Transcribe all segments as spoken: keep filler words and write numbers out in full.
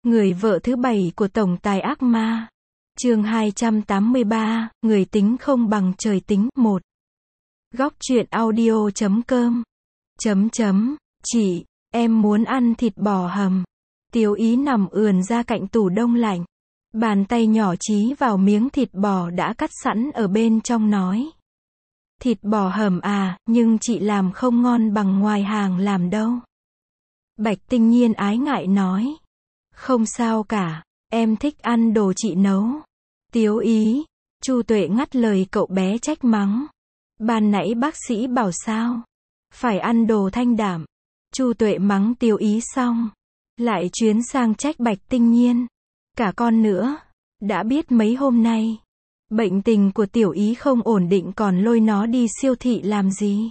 Người vợ thứ bảy của tổng tài ác ma. Chương hai trăm tám mươi ba, người tính không bằng trời tính. một. Góc truyện audio chấm com. Chấm chấm, chị, em muốn ăn thịt bò hầm. Tiếu Ý nằm ườn ra cạnh tủ đông lạnh. Bàn tay nhỏ chí vào miếng thịt bò đã cắt sẵn ở bên trong nói. Thịt bò hầm à, nhưng chị làm không ngon bằng ngoài hàng làm đâu. Bạch Tinh Nhiên ái ngại nói. Không sao cả, em thích ăn đồ chị nấu. Tiếu Ý, Chu Tuệ ngắt lời cậu bé trách mắng. Ban nãy bác sĩ bảo sao? Phải ăn đồ thanh đạm. Chu Tuệ mắng Tiếu Ý xong, lại chuyến sang trách Bạch Tinh Nhiên. Cả con nữa, đã biết mấy hôm nay, bệnh tình của Tiểu Ý không ổn định còn lôi nó đi siêu thị làm gì?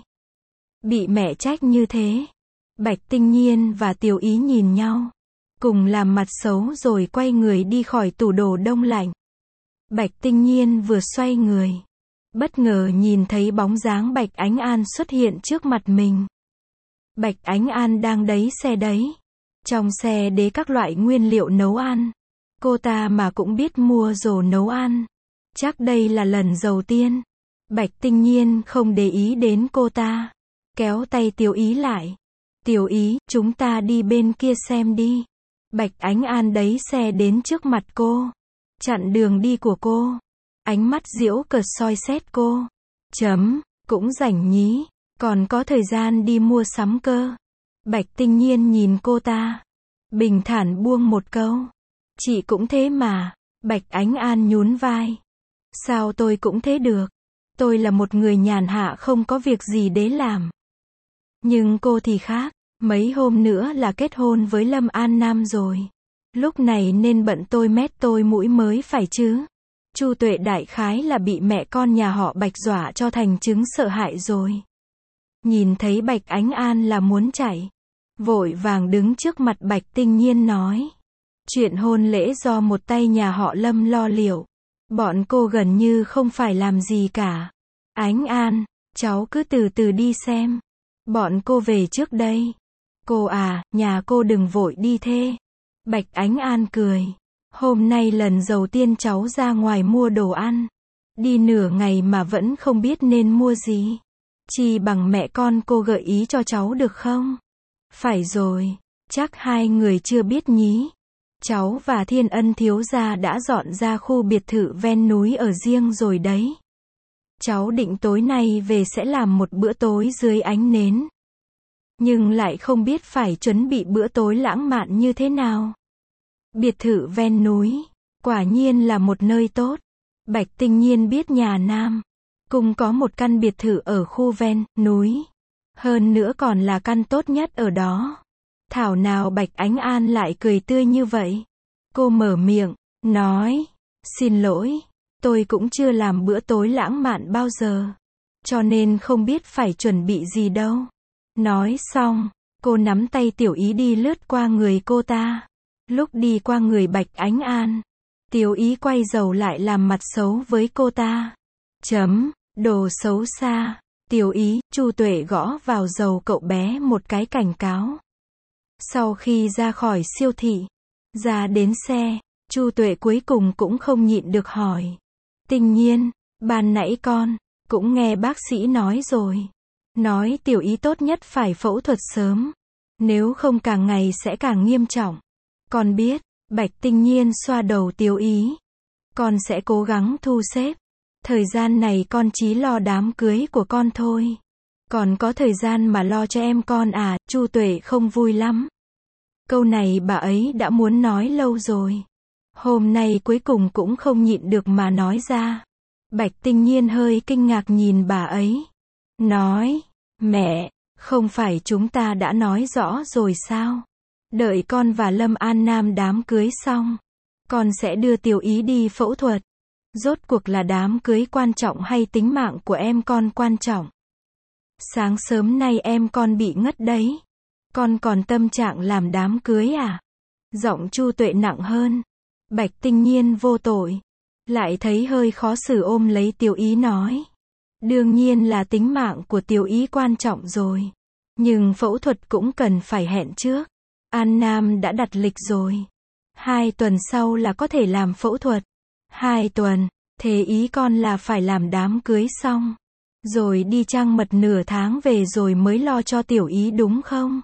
Bị mẹ trách như thế, Bạch Tinh Nhiên và Tiểu Ý nhìn nhau, cùng làm mặt xấu rồi quay người đi khỏi tủ đồ đông lạnh. Bạch Tinh Nhiên vừa xoay người, bất ngờ nhìn thấy bóng dáng Bạch Ánh An xuất hiện trước mặt mình. Bạch Ánh An đang đẩy xe đấy. Trong xe đế các loại nguyên liệu nấu ăn. Cô ta mà cũng biết mua đồ nấu ăn. Chắc đây là lần đầu tiên. Bạch Tinh Nhiên không để ý đến cô ta. Kéo tay Tiểu Ý lại. Tiểu Ý, chúng ta đi bên kia xem đi. Bạch Ánh An đẩy xe đến trước mặt cô. Chặn đường đi của cô. Ánh mắt giễu cợt soi xét cô. Chấm, cũng rảnh nhí. Còn có thời gian đi mua sắm cơ. Bạch Tinh Nhiên nhìn cô ta. Bình thản buông một câu. Chị cũng thế mà. Bạch Ánh An nhún vai. Sao tôi cũng thế được. Tôi là một người nhàn hạ không có việc gì để làm. Nhưng cô thì khác. Mấy hôm nữa là kết hôn với Lâm An Nam rồi. Lúc này nên bận tôi mét tôi mũi mới phải chứ. Chu Tuệ đại khái là bị mẹ con nhà họ Bạch dọa cho thành chứng sợ hãi rồi. Nhìn thấy Bạch Ánh An là muốn chạy. Vội vàng đứng trước mặt Bạch Tinh Nhiên nói. Chuyện hôn lễ do một tay nhà họ Lâm lo liệu. Bọn cô gần như không phải làm gì cả. Ánh An, cháu cứ từ từ đi xem. Bọn cô về trước đây. Cô à, nhà cô đừng vội đi thê. Bạch Ánh An cười. Hôm nay lần đầu tiên cháu ra ngoài mua đồ ăn. Đi nửa ngày mà vẫn không biết nên mua gì. Chỉ bằng mẹ con cô gợi ý cho cháu được không? Phải rồi, chắc hai người chưa biết nhí. Cháu và Thiên Ân thiếu gia đã dọn ra khu biệt thự ven núi ở riêng rồi đấy. Cháu định tối nay về sẽ làm một bữa tối dưới ánh nến. Nhưng lại không biết phải chuẩn bị bữa tối lãng mạn như thế nào. Biệt thự ven núi, quả nhiên là một nơi tốt. Bạch Tinh Nhiên biết nhà Nam Cung có một căn biệt thự ở khu ven núi. Hơn nữa còn là căn tốt nhất ở đó. Thảo nào Bạch Ánh An lại cười tươi như vậy. Cô mở miệng, nói, xin lỗi, tôi cũng chưa làm bữa tối lãng mạn bao giờ. Cho nên không biết phải chuẩn bị gì đâu. Nói xong, cô nắm tay Tiểu Ý đi lướt qua người cô ta. Lúc đi qua người Bạch Ánh An, Tiểu Ý quay đầu lại làm mặt xấu với cô ta. Chấm, đồ xấu xa. Tiểu Ý, Chu Tuệ gõ vào đầu cậu bé một cái cảnh cáo. Sau khi ra khỏi siêu thị, ra đến xe, Chu Tuệ cuối cùng cũng không nhịn được hỏi. Tinh Nhiên, ban nãy con cũng nghe bác sĩ nói rồi. Nói Tiểu Ý tốt nhất phải phẫu thuật sớm. Nếu không càng ngày sẽ càng nghiêm trọng. Con biết, Bạch Tinh Nhiên xoa đầu Tiểu Ý. Con sẽ cố gắng thu xếp. Thời gian này con chỉ lo đám cưới của con thôi. Còn có thời gian mà lo cho em con à, Chu Tuệ không vui lắm. Câu này bà ấy đã muốn nói lâu rồi. Hôm nay cuối cùng cũng không nhịn được mà nói ra. Bạch Tinh Nhiên hơi kinh ngạc nhìn bà ấy. Nói, mẹ, không phải chúng ta đã nói rõ rồi sao? Đợi con và Lâm An Nam đám cưới xong, con sẽ đưa Tiểu Ý đi phẫu thuật. Rốt cuộc là đám cưới quan trọng hay tính mạng của em con quan trọng? Sáng sớm nay em con bị ngất đấy. Con còn tâm trạng làm đám cưới à? Giọng Chu Tuệ nặng hơn. Bạch Tinh Nhiên vô tội. Lại thấy hơi khó xử ôm lấy Tiểu Ý nói. Đương nhiên là tính mạng của Tiểu Ý quan trọng rồi. Nhưng phẫu thuật cũng cần phải hẹn trước. An Nam đã đặt lịch rồi. Hai tuần sau là có thể làm phẫu thuật. Hai tuần, thế ý con là phải làm đám cưới xong, rồi đi trăng mật nửa tháng về rồi mới lo cho tiểu ý đúng không?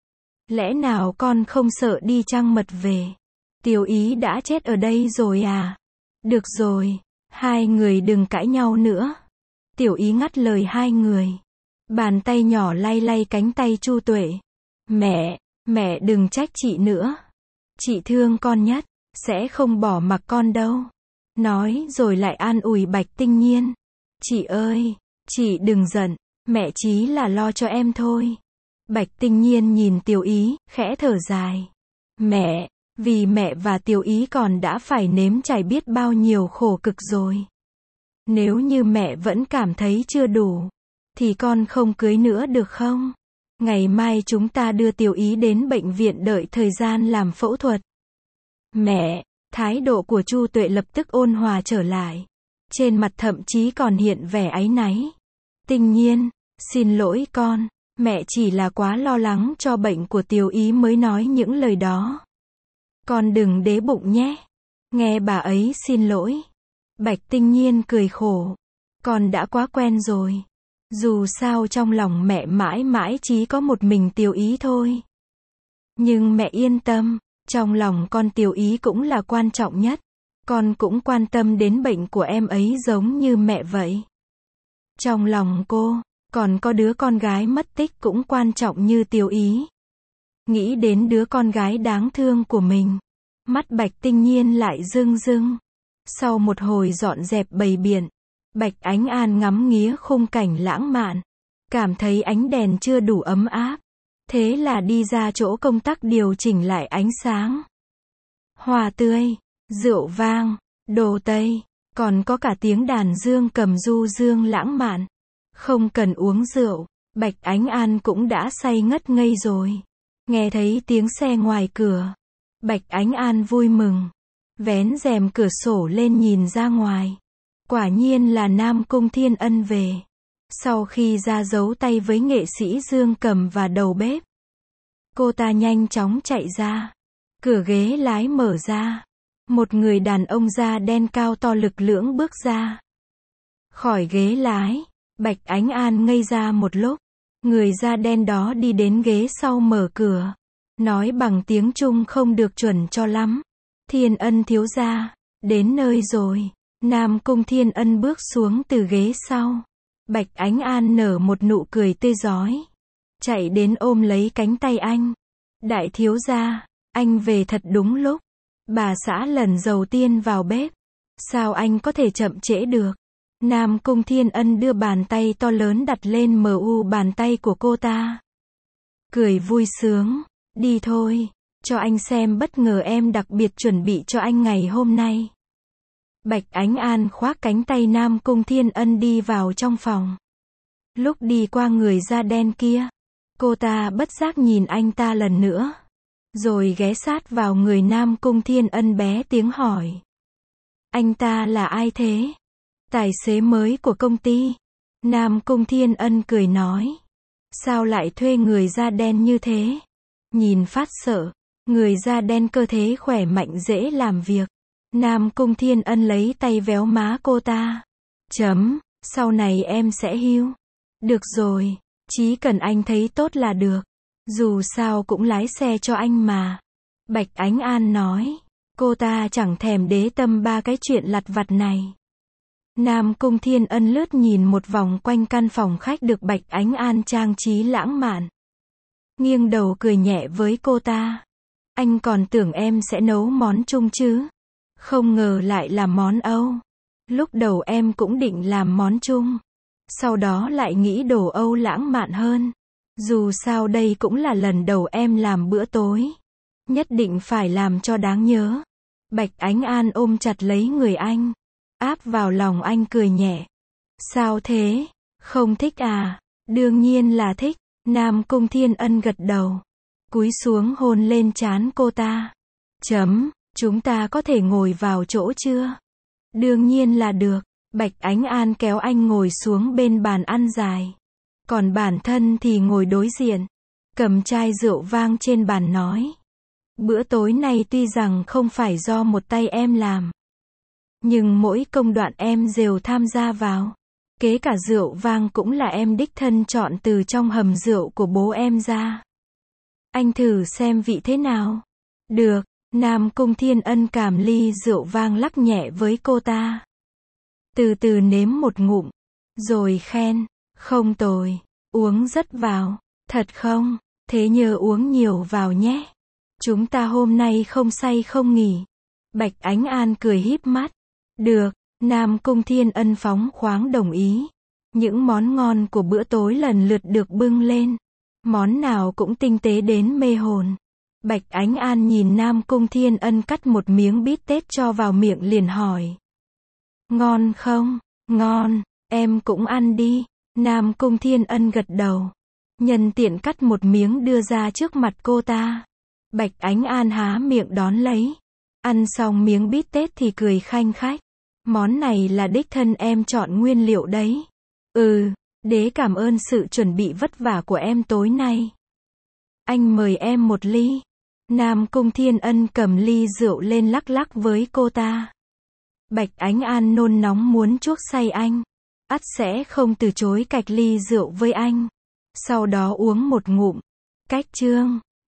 Lẽ nào con không sợ đi trăng mật về? Tiểu ý đã chết ở đây rồi à? Được rồi, hai người đừng cãi nhau nữa. Tiểu ý ngắt lời hai người. Bàn tay nhỏ lay lay cánh tay Chu Tuệ. Mẹ, mẹ đừng trách chị nữa. Chị thương con nhất, sẽ không bỏ mặc con đâu. Nói rồi lại an ủi Bạch Tinh Nhiên. Chị ơi, chị đừng giận, mẹ chỉ là lo cho em thôi. Bạch Tinh Nhiên nhìn Tiểu Ý, khẽ thở dài. Mẹ, vì mẹ và Tiểu Ý còn đã phải nếm trải biết bao nhiêu khổ cực rồi. Nếu như mẹ vẫn cảm thấy chưa đủ, thì con không cưới nữa được không? Ngày mai chúng ta đưa Tiểu Ý đến bệnh viện đợi thời gian làm phẫu thuật. Mẹ, thái độ của Chu Tuệ lập tức ôn hòa trở lại. Trên mặt thậm chí còn hiện vẻ áy náy. Tinh Nhiên, xin lỗi con, mẹ chỉ là quá lo lắng cho bệnh của Tiểu Ý mới nói những lời đó. Con đừng đế bụng nhé. Nghe bà ấy xin lỗi. Bạch Tinh Nhiên cười khổ. Con đã quá quen rồi. Dù sao trong lòng mẹ mãi mãi chỉ có một mình Tiểu Ý thôi. Nhưng mẹ yên tâm, trong lòng con Tiểu Ý cũng là quan trọng nhất. Con cũng quan tâm đến bệnh của em ấy giống như mẹ vậy. Trong lòng cô, còn có đứa con gái mất tích cũng quan trọng như Tiểu Ý. Nghĩ đến đứa con gái đáng thương của mình, mắt Bạch Tinh Nhiên lại rưng rưng. Sau một hồi dọn dẹp bày biện, Bạch Ánh An ngắm nghía khung cảnh lãng mạn, cảm thấy ánh đèn chưa đủ ấm áp. Thế là đi ra chỗ công tắc điều chỉnh lại ánh sáng. Hoa tươi, rượu vang, đồ Tây, còn có cả tiếng đàn dương cầm du dương lãng mạn. Không cần uống rượu, Bạch Ánh An cũng đã say ngất ngây rồi. Nghe thấy tiếng xe ngoài cửa, Bạch Ánh An vui mừng, vén rèm cửa sổ lên nhìn ra ngoài. Quả nhiên là Nam Cung Thiên Ân về. Sau khi ra dấu tay với nghệ sĩ Dương Cầm và đầu bếp, cô ta nhanh chóng chạy ra. Cửa ghế lái mở ra. Một người đàn ông da đen cao to lực lưỡng bước ra. Khỏi ghế lái, Bạch Ánh An ngây ra một lúc. Người da đen đó đi đến ghế sau mở cửa, nói bằng tiếng Trung không được chuẩn cho lắm. Thiên Ân thiếu gia, đến nơi rồi. Nam Cung Thiên Ân bước xuống từ ghế sau. Bạch Ánh An nở một nụ cười tươi rói, chạy đến ôm lấy cánh tay anh. Đại thiếu gia, anh về thật đúng lúc. Bà xã lần đầu tiên vào bếp. Sao anh có thể chậm trễ được? Nam Cung Thiên Ân đưa bàn tay to lớn đặt lên mu bàn tay của cô ta. Cười vui sướng. Đi thôi, cho anh xem bất ngờ em đặc biệt chuẩn bị cho anh ngày hôm nay. Bạch Ánh An khoác cánh tay Nam Cung Thiên Ân đi vào trong phòng. Lúc đi qua người da đen kia, cô ta bất giác nhìn anh ta lần nữa. Rồi ghé sát vào người Nam Cung Thiên Ân bé tiếng hỏi. Anh ta là ai thế? Tài xế mới của công ty. Nam Cung Thiên Ân cười nói. Sao lại thuê người da đen như thế? Nhìn phát sợ. Người da đen cơ thể khỏe mạnh dễ làm việc. Nam Cung Thiên Ân lấy tay véo má cô ta. Chấm, sau này em sẽ hưu. Được rồi, chỉ cần anh thấy tốt là được. Dù sao cũng lái xe cho anh mà. Bạch Ánh An nói. Cô ta chẳng thèm đế tâm ba cái chuyện lặt vặt này. Nam Cung Thiên Ân lướt nhìn một vòng quanh căn phòng khách được Bạch Ánh An trang trí lãng mạn. Nghiêng đầu cười nhẹ với cô ta. Anh còn tưởng em sẽ nấu món Trung chứ. Không ngờ lại là món Âu. Lúc đầu em cũng định làm món Trung. Sau đó lại nghĩ đồ Âu lãng mạn hơn. Dù sao đây cũng là lần đầu em làm bữa tối. Nhất định phải làm cho đáng nhớ. Bạch Ánh An ôm chặt lấy người anh. Áp vào lòng anh cười nhẹ. Sao thế? Không thích à? Đương nhiên là thích. Nam Cung Thiên Ân gật đầu. Cúi xuống hôn lên trán cô ta. Chấm, chúng ta có thể ngồi vào chỗ chưa? Đương nhiên là được. Bạch Ánh An kéo anh ngồi xuống bên bàn ăn dài. Còn bản thân thì ngồi đối diện. Cầm chai rượu vang trên bàn nói. Bữa tối này tuy rằng không phải do một tay em làm, nhưng mỗi công đoạn em đều tham gia vào. Kế cả rượu vang cũng là em đích thân chọn từ trong hầm rượu của bố em ra. Anh thử xem vị thế nào. Được, Nam Cung Thiên Ân cảm ly rượu vang lắc nhẹ với cô ta. Từ từ nếm một ngụm, rồi khen, không tồi, uống rất vào, thật không, thế nhớ uống nhiều vào nhé. Chúng ta hôm nay không say không nghỉ. Bạch Ánh An cười híp mắt. Được, Nam Cung Thiên Ân phóng khoáng đồng ý. Những món ngon của bữa tối lần lượt được bưng lên. Món nào cũng tinh tế đến mê hồn. Bạch Ánh An nhìn Nam Cung Thiên Ân cắt một miếng bít tết cho vào miệng liền hỏi. Ngon không? Ngon, em cũng ăn đi. Nam Cung Thiên Ân gật đầu. Nhân tiện cắt một miếng đưa ra trước mặt cô ta. Bạch Ánh An há miệng đón lấy. Ăn xong miếng bít tết thì cười khanh khách. Món này là đích thân em chọn nguyên liệu đấy. Ừ, đế cảm ơn sự chuẩn bị vất vả của em tối nay. Anh mời em một ly. Nam Cung Thiên Ân cầm ly rượu lên lắc lắc với cô ta. Bạch Ánh An nôn nóng muốn chuốc say anh. Ắt sẽ không từ chối cạch ly rượu với anh. Sau đó uống một ngụm. Cách chương